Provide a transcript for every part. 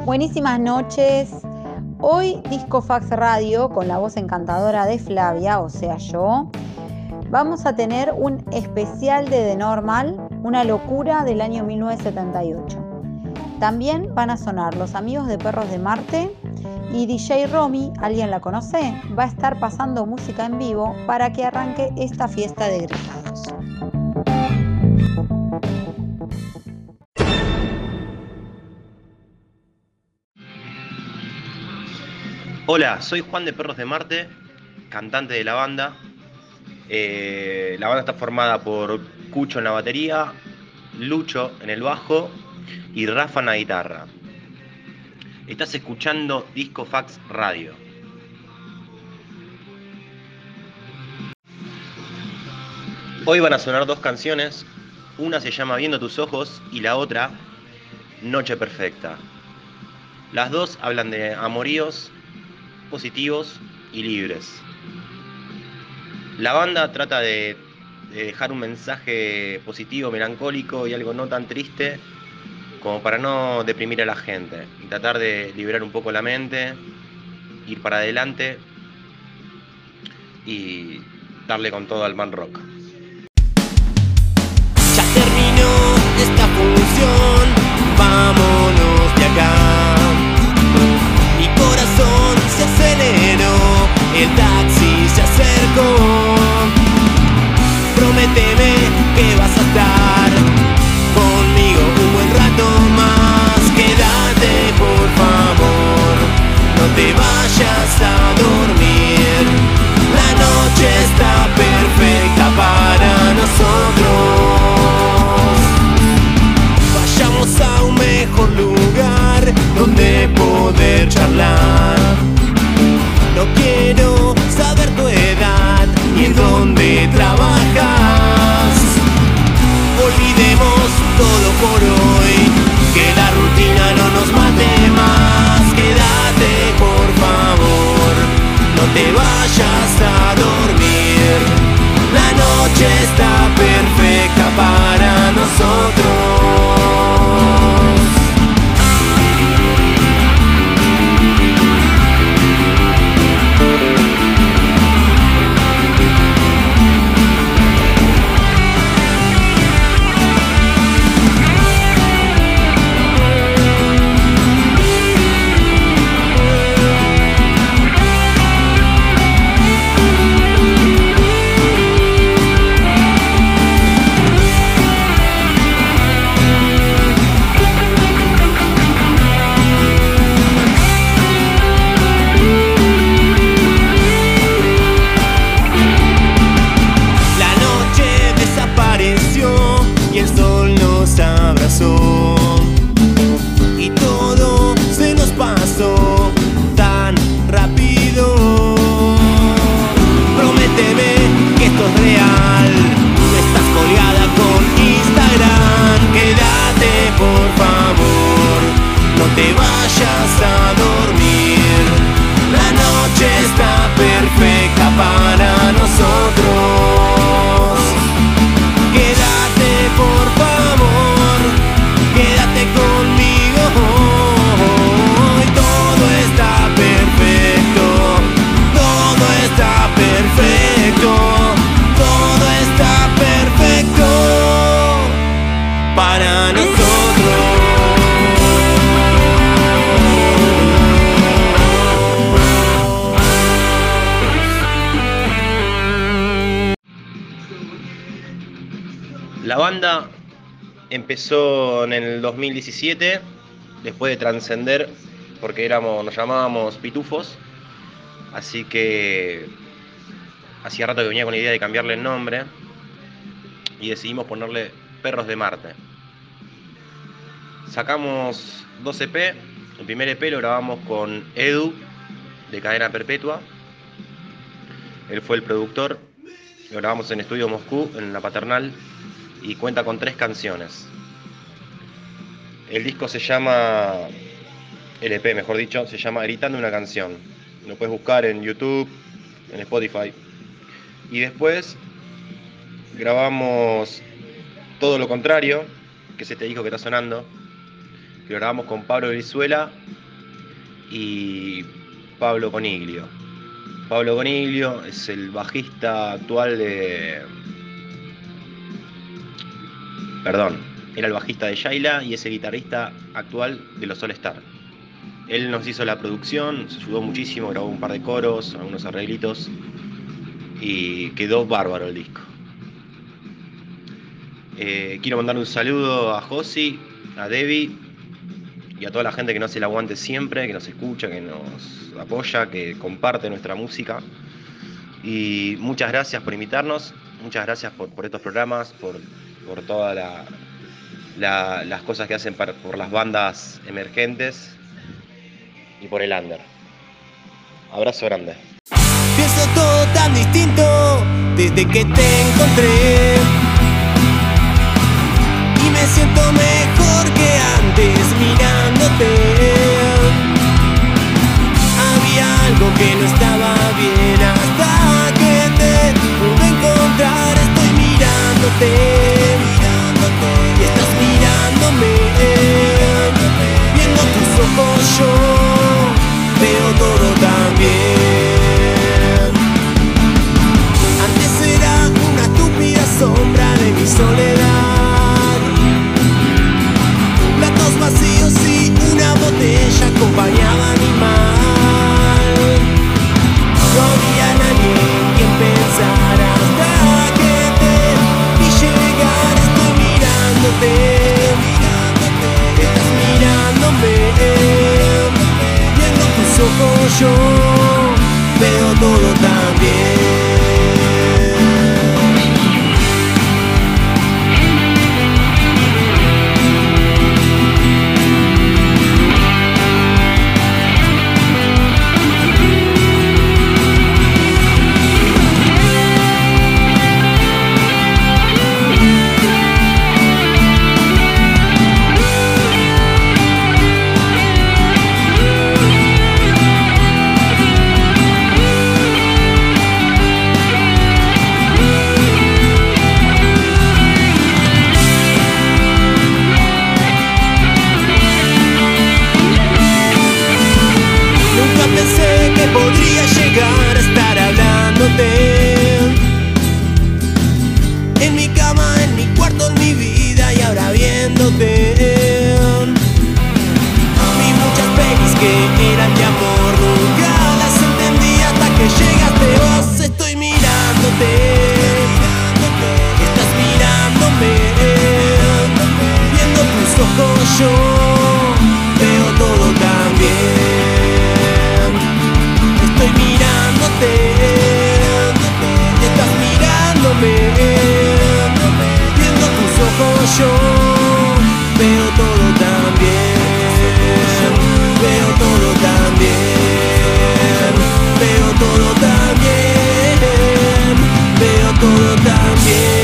Buenísimas noches. Hoy Disco Fax Radio, con la voz encantadora de Flavia, o sea yo, vamos a tener un especial de The Normal, una locura del año 1978. También van a sonar Los Amigos de Perros de Marte y DJ Romy, ¿alguien la conoce? Va a estar pasando música en vivo para que arranque esta fiesta de egresados. Hola, soy Juan de Perros de Marte, cantante de la banda. La banda está formada por Cucho en la batería, Lucho en el bajo y Rafa en la guitarra. Estás escuchando Disco Fax Radio. Hoy van a sonar dos canciones, una se llama Viendo tus ojos y la otra Noche Perfecta. Las dos hablan de amoríos positivos y libres. La banda trata de dejar un mensaje positivo, melancólico y algo no tan triste como para no deprimir a la gente y tratar de liberar un poco la mente, ir para adelante y darle con todo al man rock. Ya terminó esta función, vámonos de acá. Mi corazón se aceleró, el taxi se acercó. Prométeme que vas a estar conmigo un buen rato más. Quédate por favor, no te vayas a dormir. La noche está perfecta para nosotros. Vayamos a un mejor lugar donde poder charlar. No quiero saber tu edad ni en dónde trabajas. Olvidemos todo por hoy, que la rutina no nos mate más. Quédate por favor, no te vayas a dormir. La noche está perfecta para nosotros. Y todo se nos pasó tan rápido. Prométeme que esto es real, no estás colgada con Instagram. Quédate por favor, no te vayas a dormir. La noche está perfecta para nosotros. Quédate por favor, quédate conmigo hoy. Todo está perfecto, todo está perfecto, todo está perfecto para nosotros. La banda empezó en el 2017, después de trascender, porque nos llamábamos Pitufos, así que hacía rato que venía con la idea de cambiarle el nombre y decidimos ponerle Perros de Marte. Sacamos 2 EP, el primer EP lo grabamos con Edu, de Cadena Perpetua, él fue el productor, lo grabamos en Estudio Moscú, en La Paternal, y cuenta con 3 canciones. El disco se llama, el EP mejor dicho, se llama Gritando una canción. Lo puedes buscar en YouTube, en Spotify. Y después grabamos Todo lo contrario, que es este disco que está sonando, que lo grabamos con Pablo Brizuela y Pablo Coniglio. Pablo Coniglio es el bajista actual de... Perdón, era el bajista de Yaila y es el guitarrista actual de los All Star. Él nos hizo la producción, nos ayudó muchísimo, grabó un par de coros, algunos arreglitos y quedó bárbaro el disco. Quiero mandar un saludo a Josi, a Debbie y a toda la gente que nos hace el aguante siempre, que nos escucha, que nos apoya, que comparte nuestra música. Y muchas gracias por invitarnos, muchas gracias por estos programas, por todas las cosas que hacen por las bandas emergentes y por el under. Abrazo grande. Pienso todo tan distinto desde que te encontré y me siento mejor que antes mirándote. Había algo que no estaba bien hasta que te pude encontrar. Estoy mirándote y estás mirándome. Viendo tus ojos yo veo todo tan bien. Antes era una estúpida sombra de mi soledad, platos vacíos y una botella acompañaban mi mal. No había nadie en quien pensar hasta que te vi llegar. Estoy mirándote, estás mirándome. Viendo tus ojos yo veo todo tan bien. Podría llegar a estar hablándote en mi cama, en mi cuarto, en mi vida y ahora viéndote. Vi muchas pelis que eran de amor, nunca las entendí hasta que llegaste vos. Estoy mirándote, estás mirándome. Viendo tus ojos yo veo todo tan bien. Estoy mirándote, estás mirándome. Viendo tus ojos yo veo todo tan bien. Veo todo tan bien. Veo todo tan bien. Veo todo tan bien.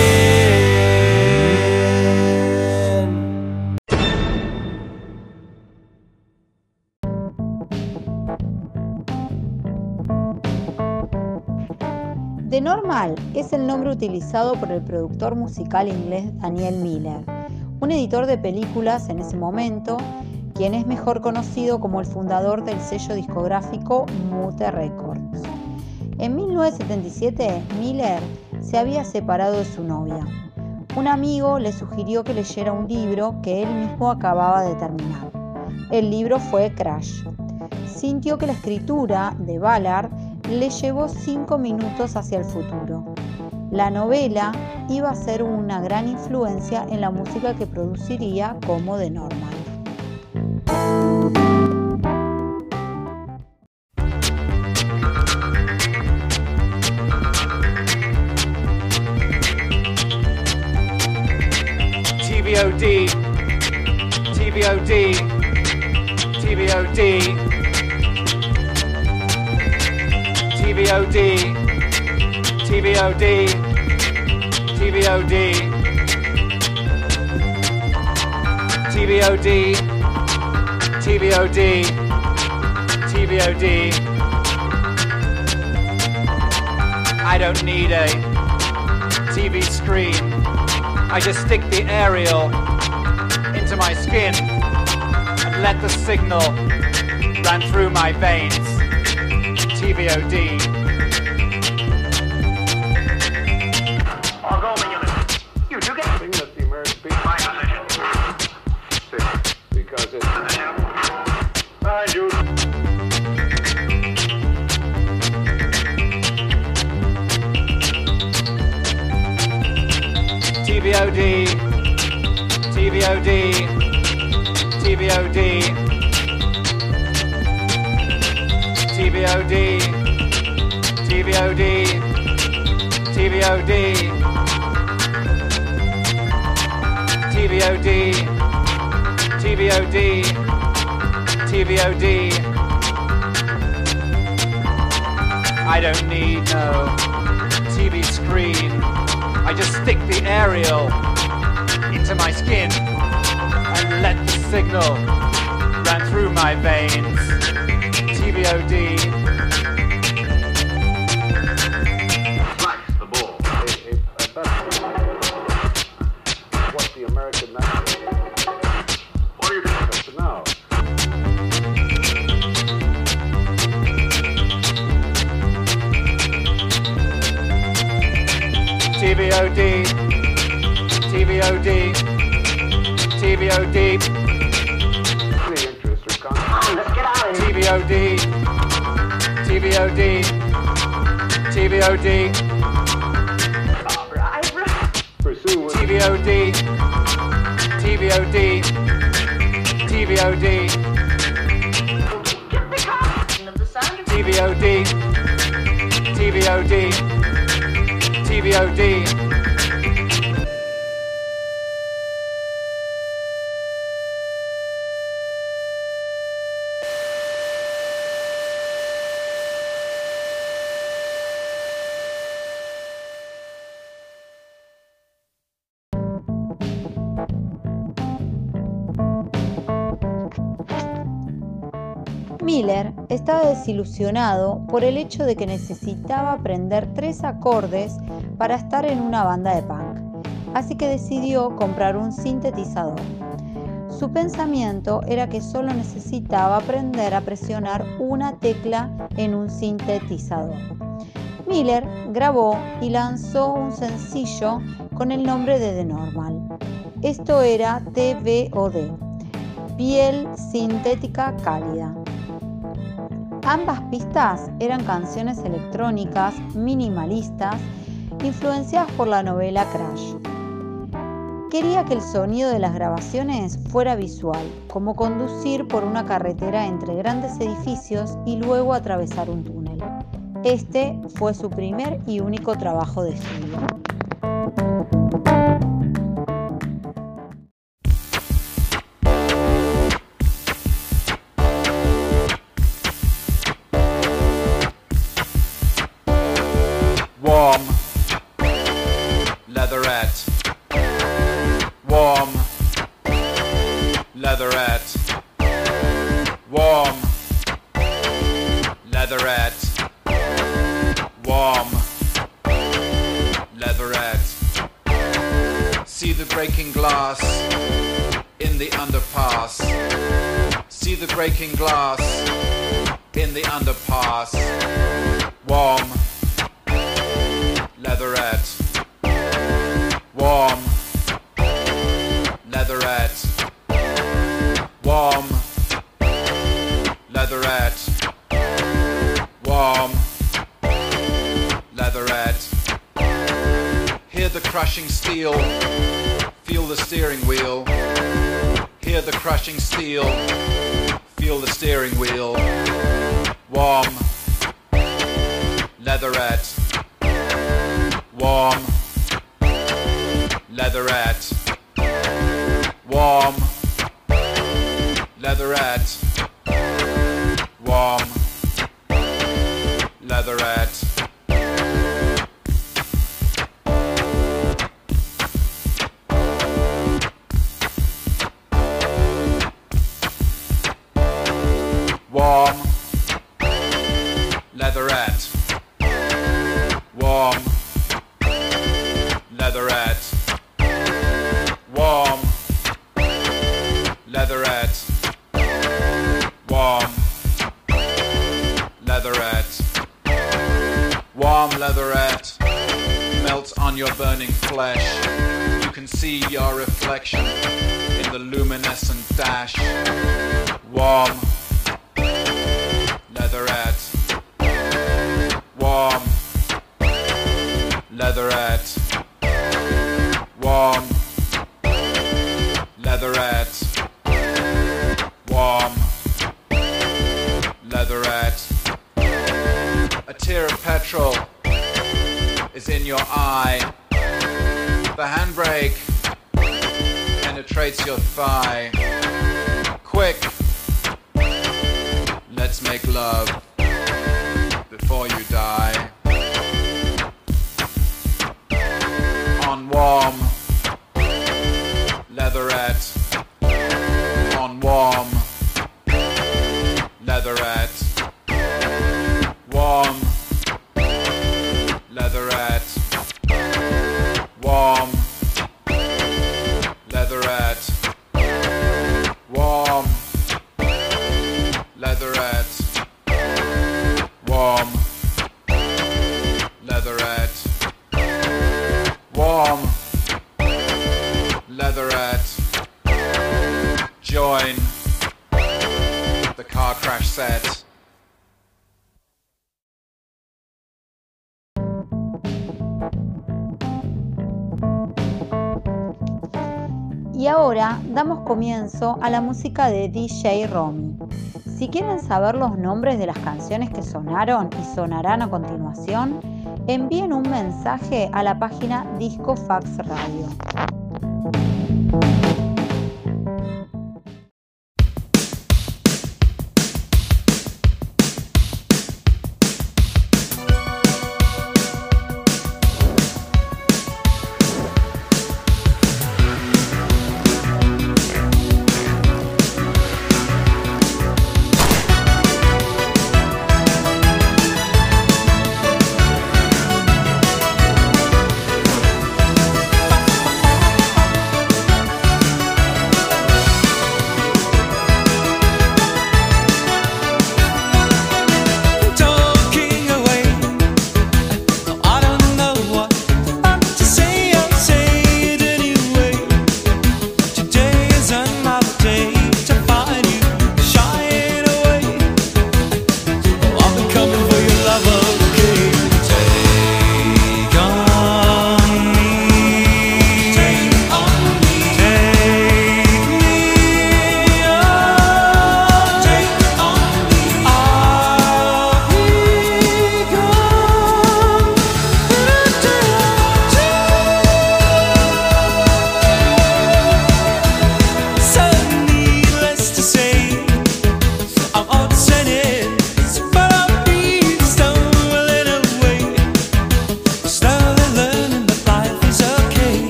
The Normal es el nombre utilizado por el productor musical inglés Daniel Miller, un editor de películas en ese momento, quien es mejor conocido como el fundador del sello discográfico Mute Records. En 1977, Miller se había separado de su novia. Un amigo le sugirió que leyera un libro que él mismo acababa de terminar. El libro fue Crash. Sintió que la escritura de Ballard le llevó 5 minutos hacia el futuro. La novela iba a ser una gran influencia en la música que produciría como The Normal. TVOD, TVOD, TVOD. TVOD, TVOD, TVOD, TVOD, TVOD, TVOD. I don't need a TV screen. I just stick the aerial into my skin let the signal run through my veins. TVOD. All go, unit. You get Thing that the American people my position. because it's Position. behind you. TVOD. TVOD. TVOD. TVOD. TVOD. TVOD. TVOD. TVOD. TVOD. I don't need no TV screen. I just stick the aerial into my skin and let the signal run through my veins. TVOD. Slice the ball. What the American national What do you think? up to now. TVOD. TVOD. TVOD. The interest or conflict. Let's get out of here. TVOD. TVOD. TVOD. All right. Pursue with TVOD. TVOD. TVOD. Get the combination of the sound of TVOD. TVOD. TVOD. Miller estaba desilusionado por el hecho de que necesitaba aprender 3 acordes para estar en una banda de punk, así que decidió comprar un sintetizador. Su pensamiento era que solo necesitaba aprender a presionar una tecla en un sintetizador. Miller grabó y lanzó un sencillo con el nombre de The Normal. Esto era TVOD, Piel Sintética Cálida. Ambas pistas eran canciones electrónicas minimalistas influenciadas por la novela Crash. Quería que el sonido de las grabaciones fuera visual, como conducir por una carretera entre grandes edificios y luego atravesar un túnel. Este fue su primer y único trabajo de estudio. Warm, leatherette. Warm, leatherette. Warm, leatherette. Warm, leatherette. See the breaking glass in the underpass. See the breaking glass in the underpass. Warm, leatherette. Warm, leatherette. Warm, leatherette. Warm, leatherette. Hear the crushing steel, feel the steering wheel. Hear the crushing steel, feel the steering wheel. Warm, leatherette. Warm, leatherette. Warm, leatherette. Warm, leatherette. Warm, leatherette. Warm, leatherette. Warm, leatherette. leatherette melts on your burning flesh. You can see your reflection in the luminescent dash. Warm leatherette. Warm leatherette. Warm leatherette. Warm leatherette. A tear of petrol is in your eye. The handbrake penetrates your thigh. Quick, let's make love before you die. On warm leatherette. On warm leatherette. Warm leatherette. Warm leatherette. Warm leatherette. Warm leatherette. Warm leatherette. Join the car crash set. Y ahora damos comienzo a la música de DJ Romy. Si quieren saber los nombres de las canciones que sonaron y sonarán a continuación, envíen un mensaje a la página Disco Fax Radio.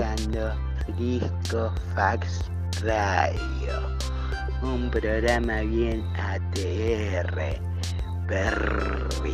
escuchando Disco Fax Radio, un programa bien ATR, Perry.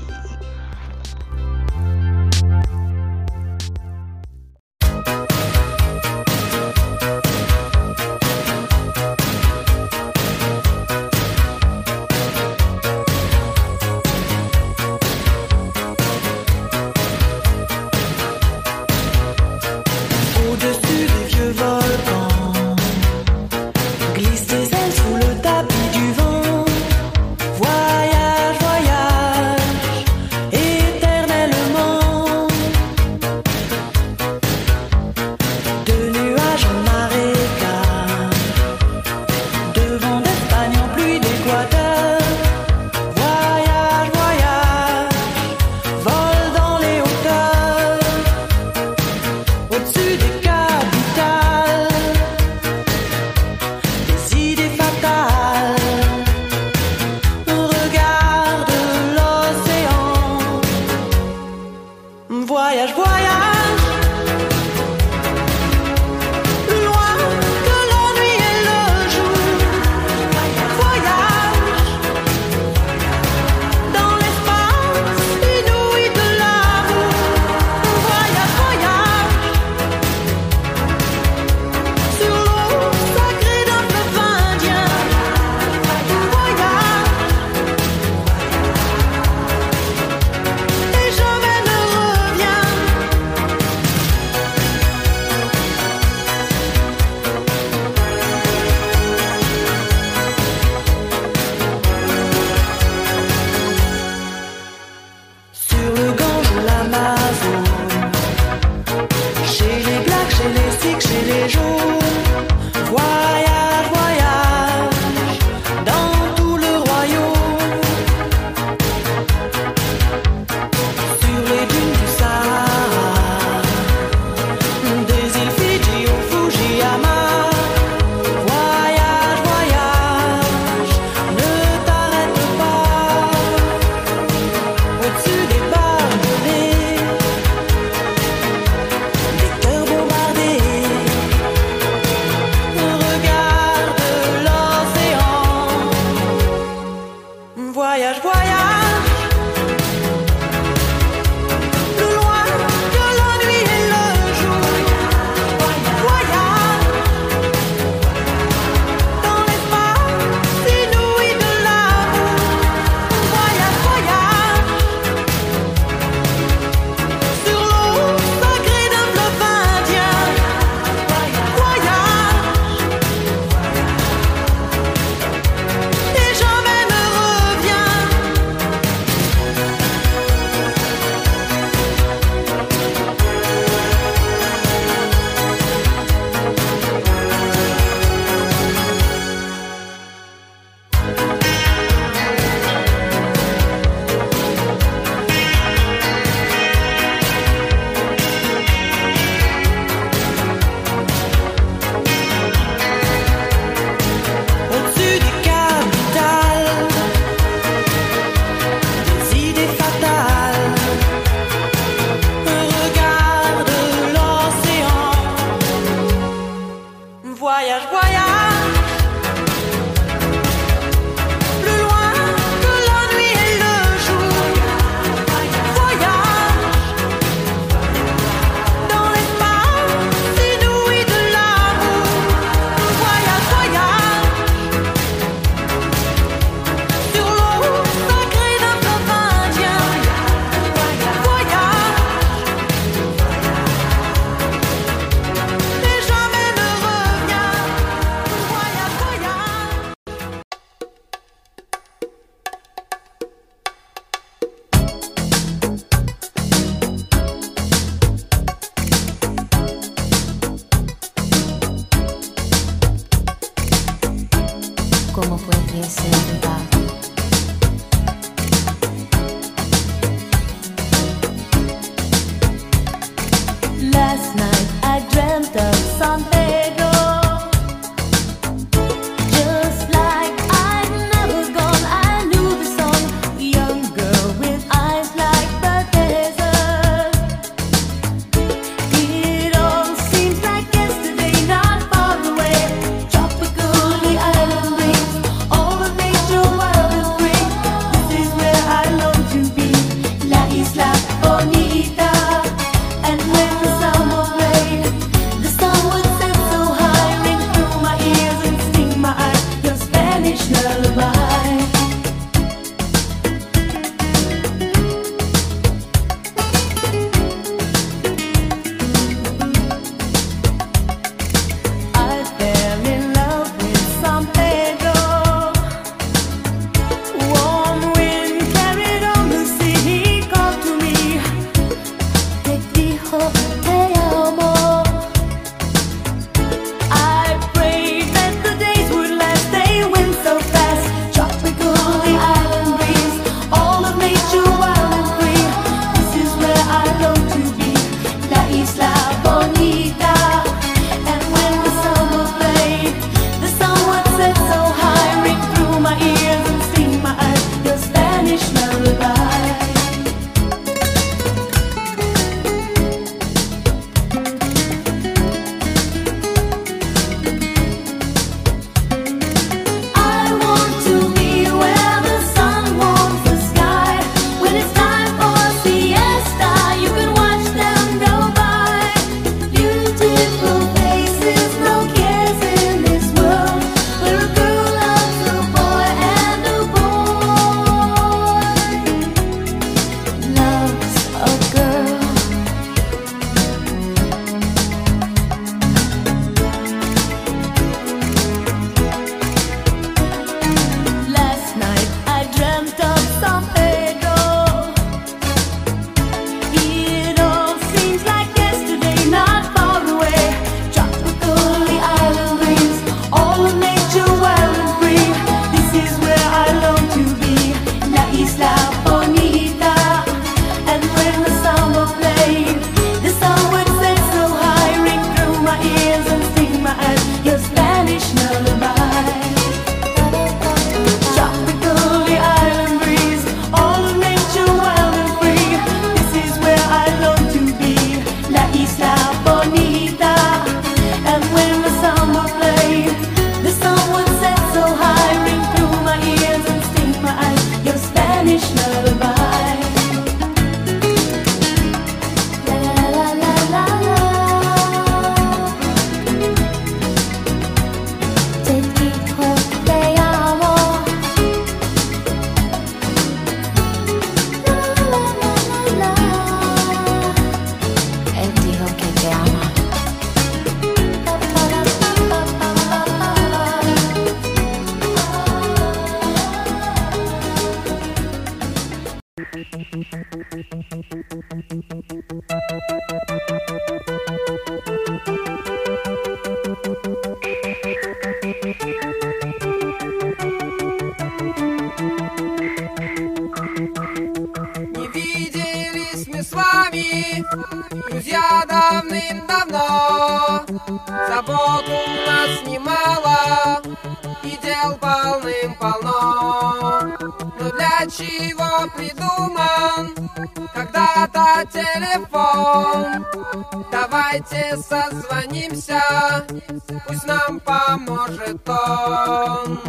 Друзья давным-давно, забот у нас немало, и дел полным-полно. Но для чего придуман когда-то телефон? Давайте созвонимся, пусть нам поможет он.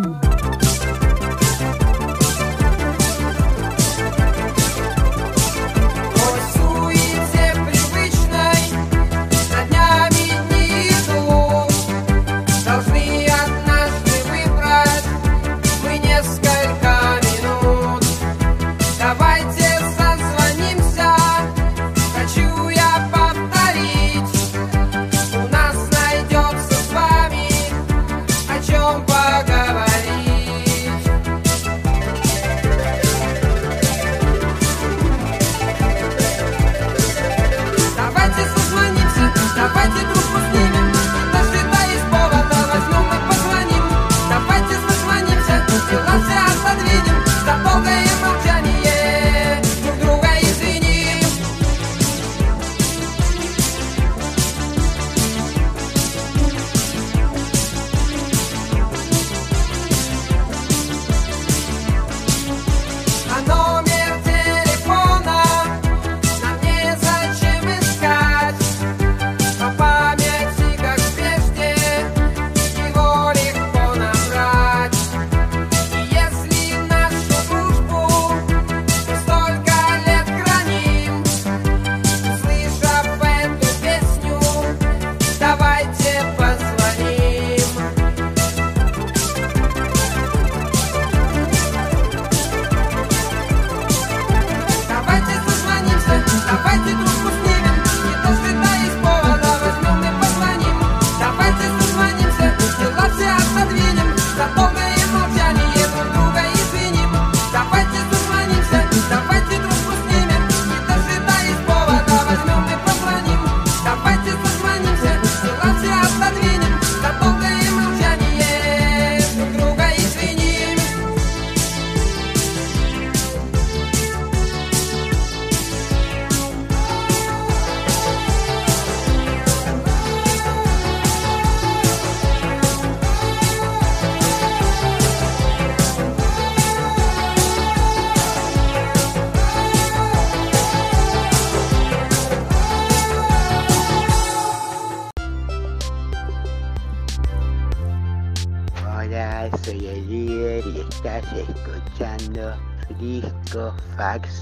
Hola, soy el líder y estás escuchando Disco Fax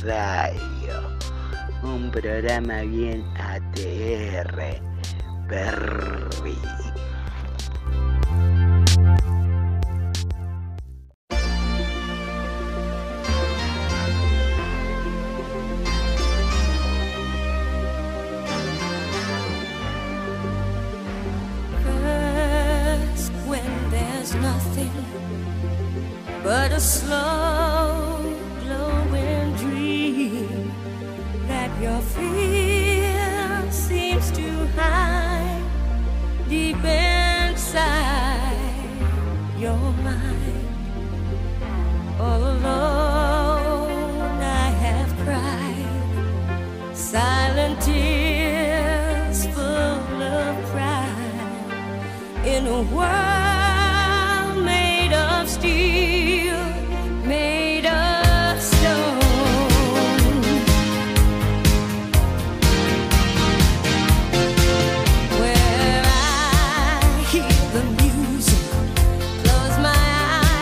Radio, un programa bien ATR, Perry. But a slow glowing dream that your fear seems to hide deep inside your mind. All alone I have cried silent tears full of pride in a world made of steel, made of stone. Where I hear the music, close my eyes.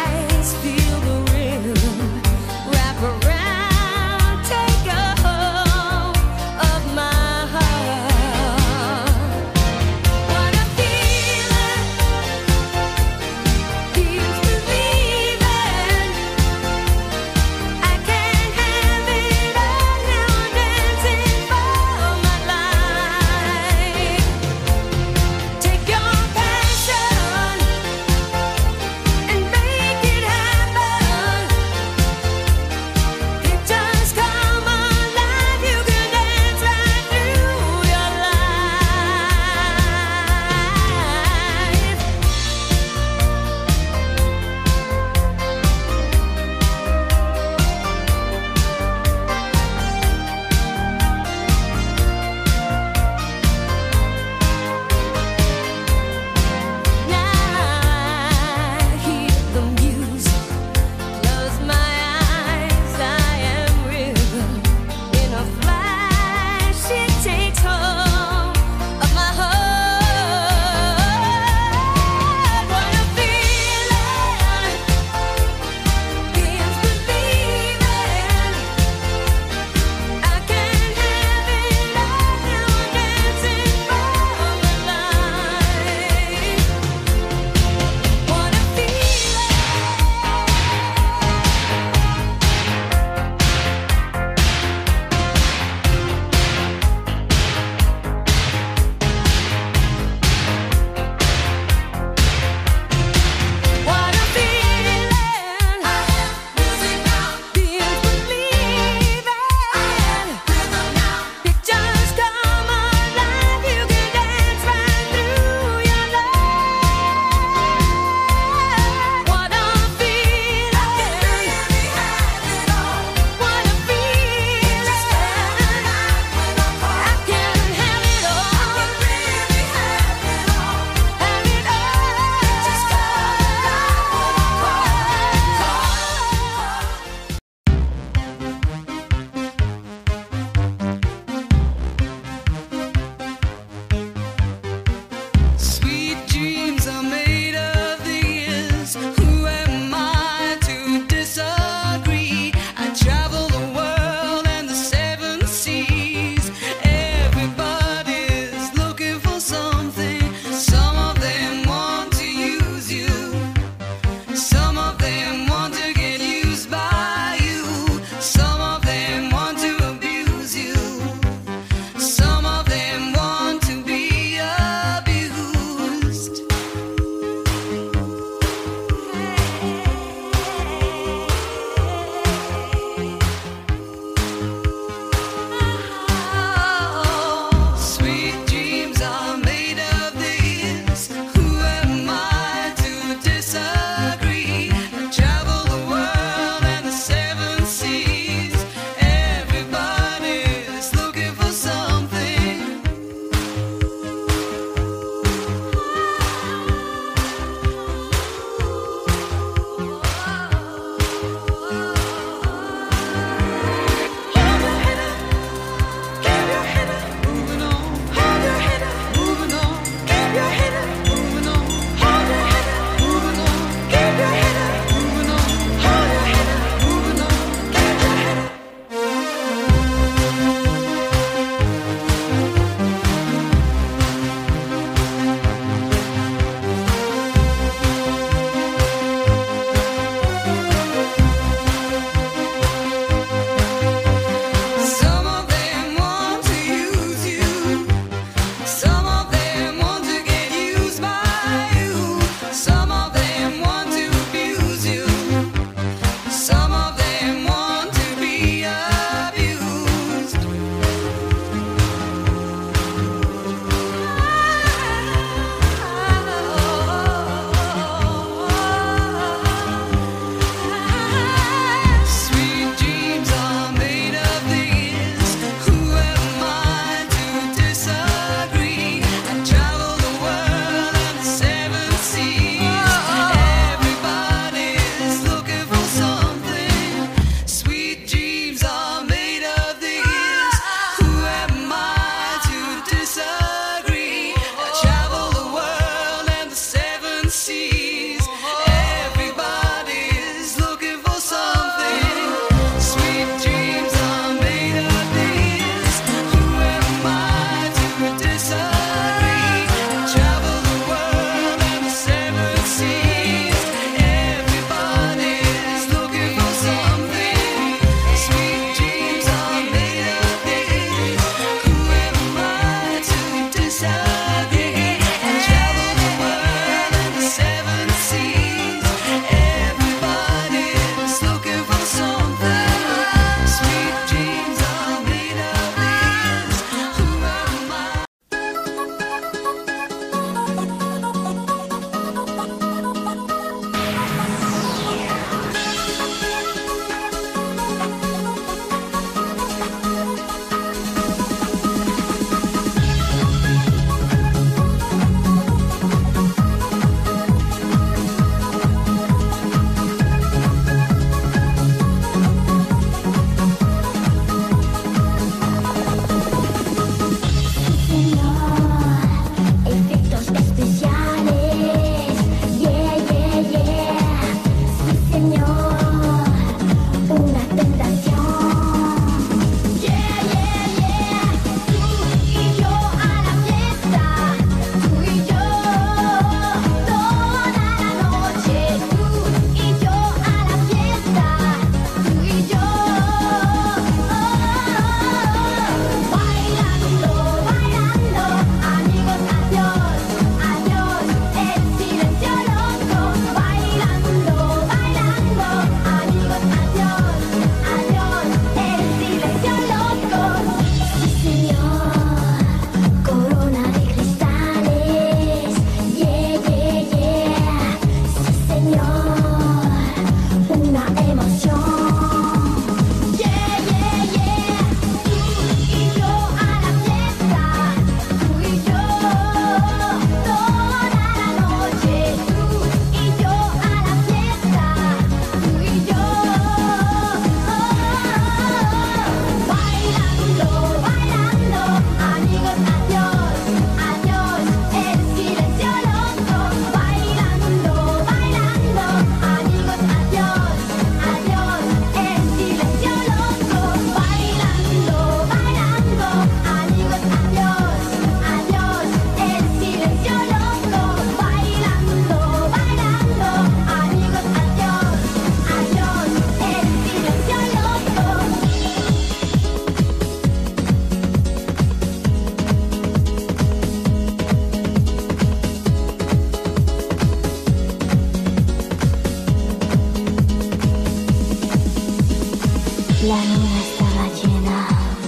La luna estaba llena,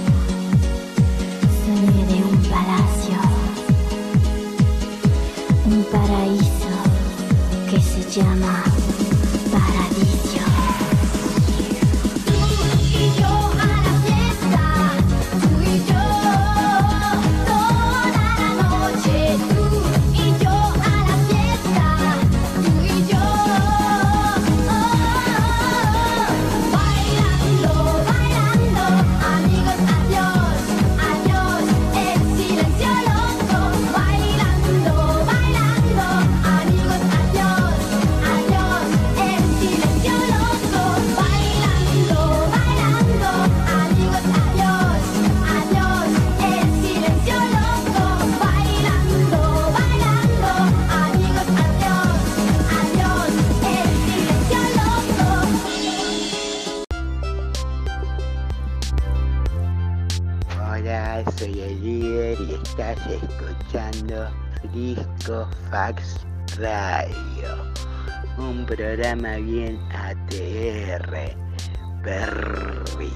soñé de un palacio, un paraíso que se llama Paradiso. Tú y yo a la fiesta, tú y yo toda la noche, tú y yo a la fiesta, tú y yo bailando, bailando, amigos, adiós, adiós, el silencio loco, bailando, bailando, amigos, adiós, adiós, el silencio loco, bailando, bailando, amigos, adiós, adiós, el silencio loco, bailando, bailando, amigos, adiós, adiós, el silencio loco. Hola, soy el líder y estás escuchando Disco Fax Radio, un programa bien ATR, Berry.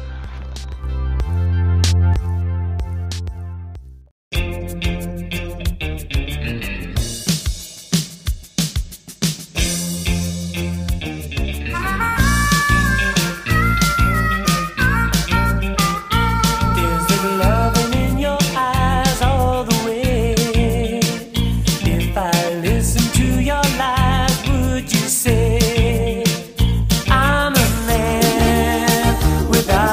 Is there loving in your eyes all the way? If I listen to your lies, would you say I'm a man without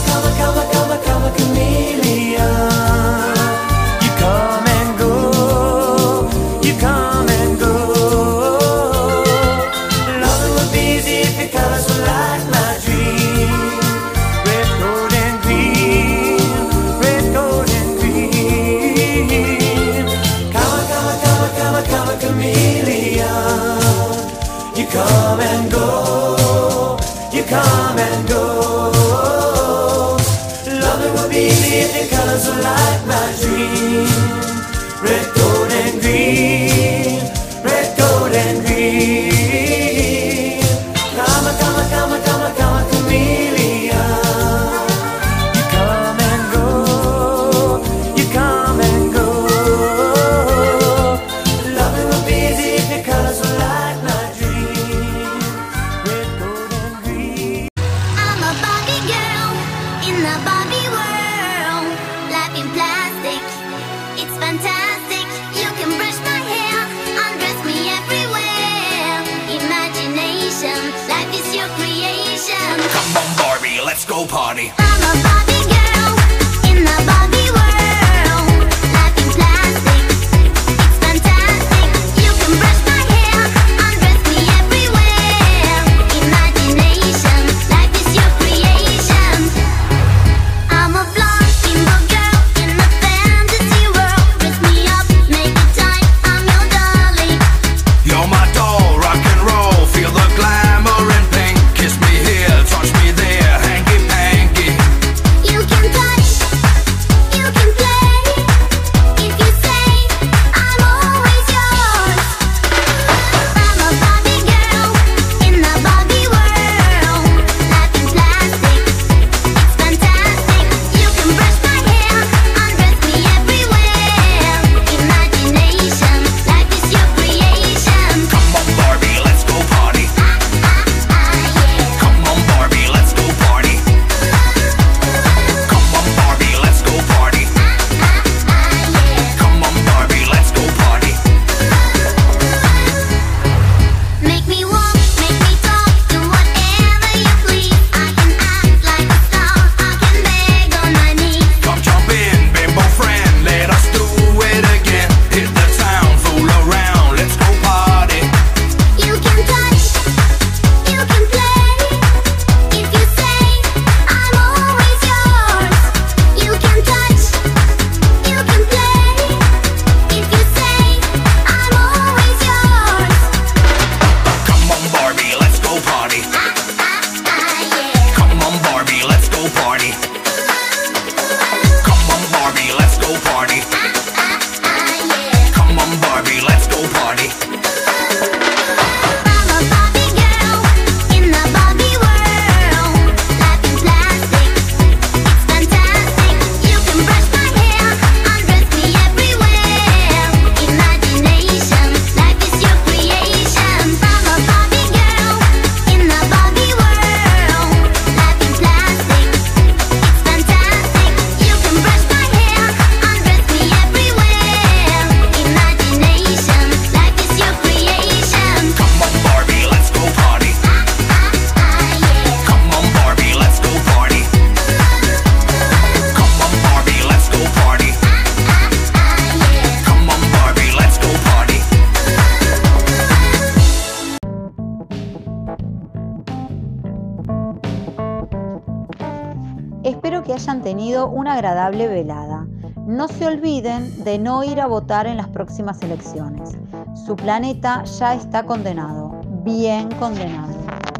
Espero que hayan tenido una agradable velada. No se olviden de no ir a votar en las próximas elecciones. Su planeta ya está condenado, bien condenado.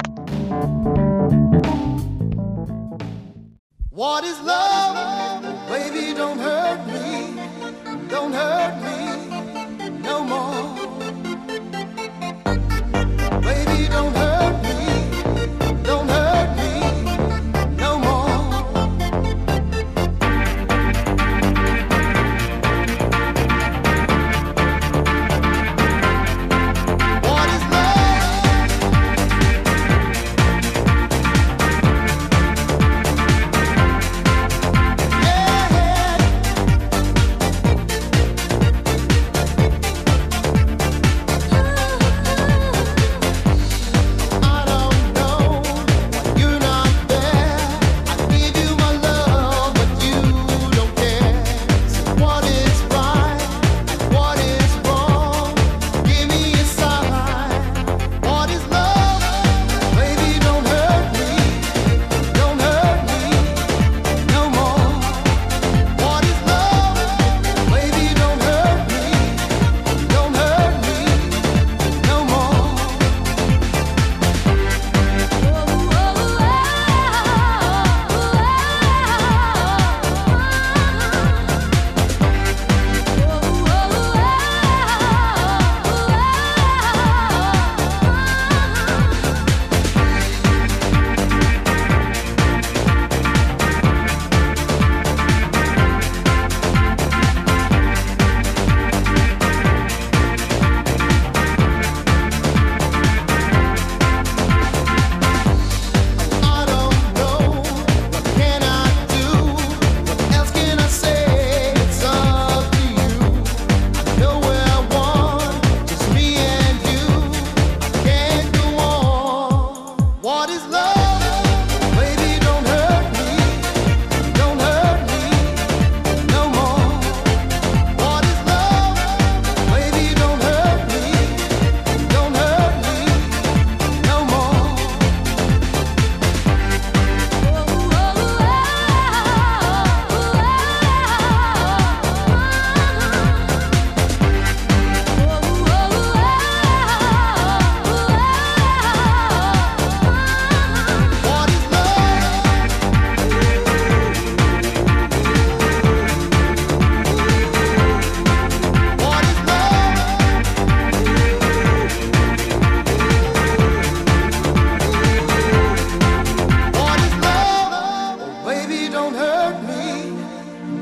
What is love? Baby, don't hurt me no more. Baby, don't hurt me no more. What is love? Yeah.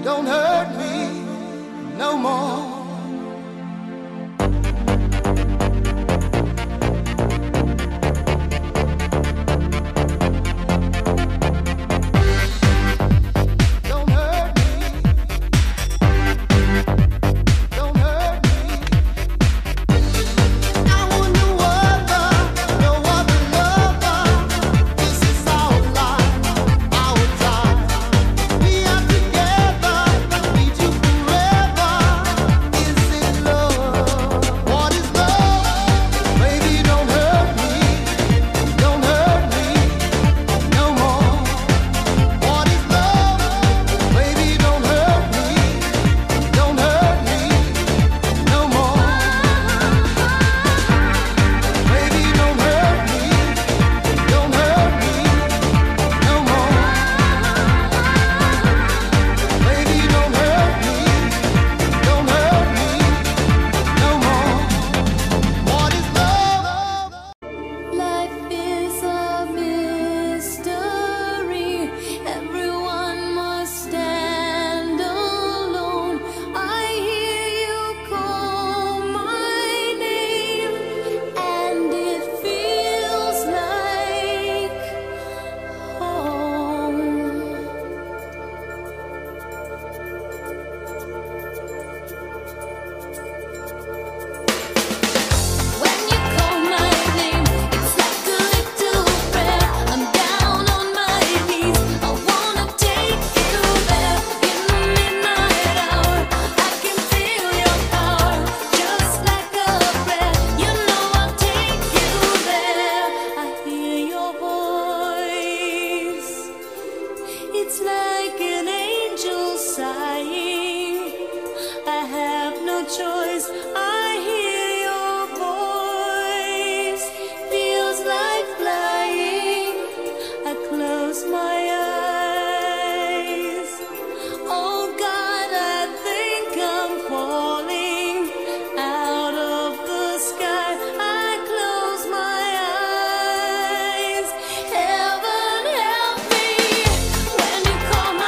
don't hurt me no more.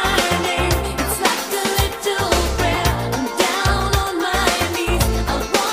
I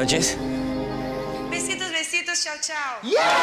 noches. Besitos, besitos, chao, chao.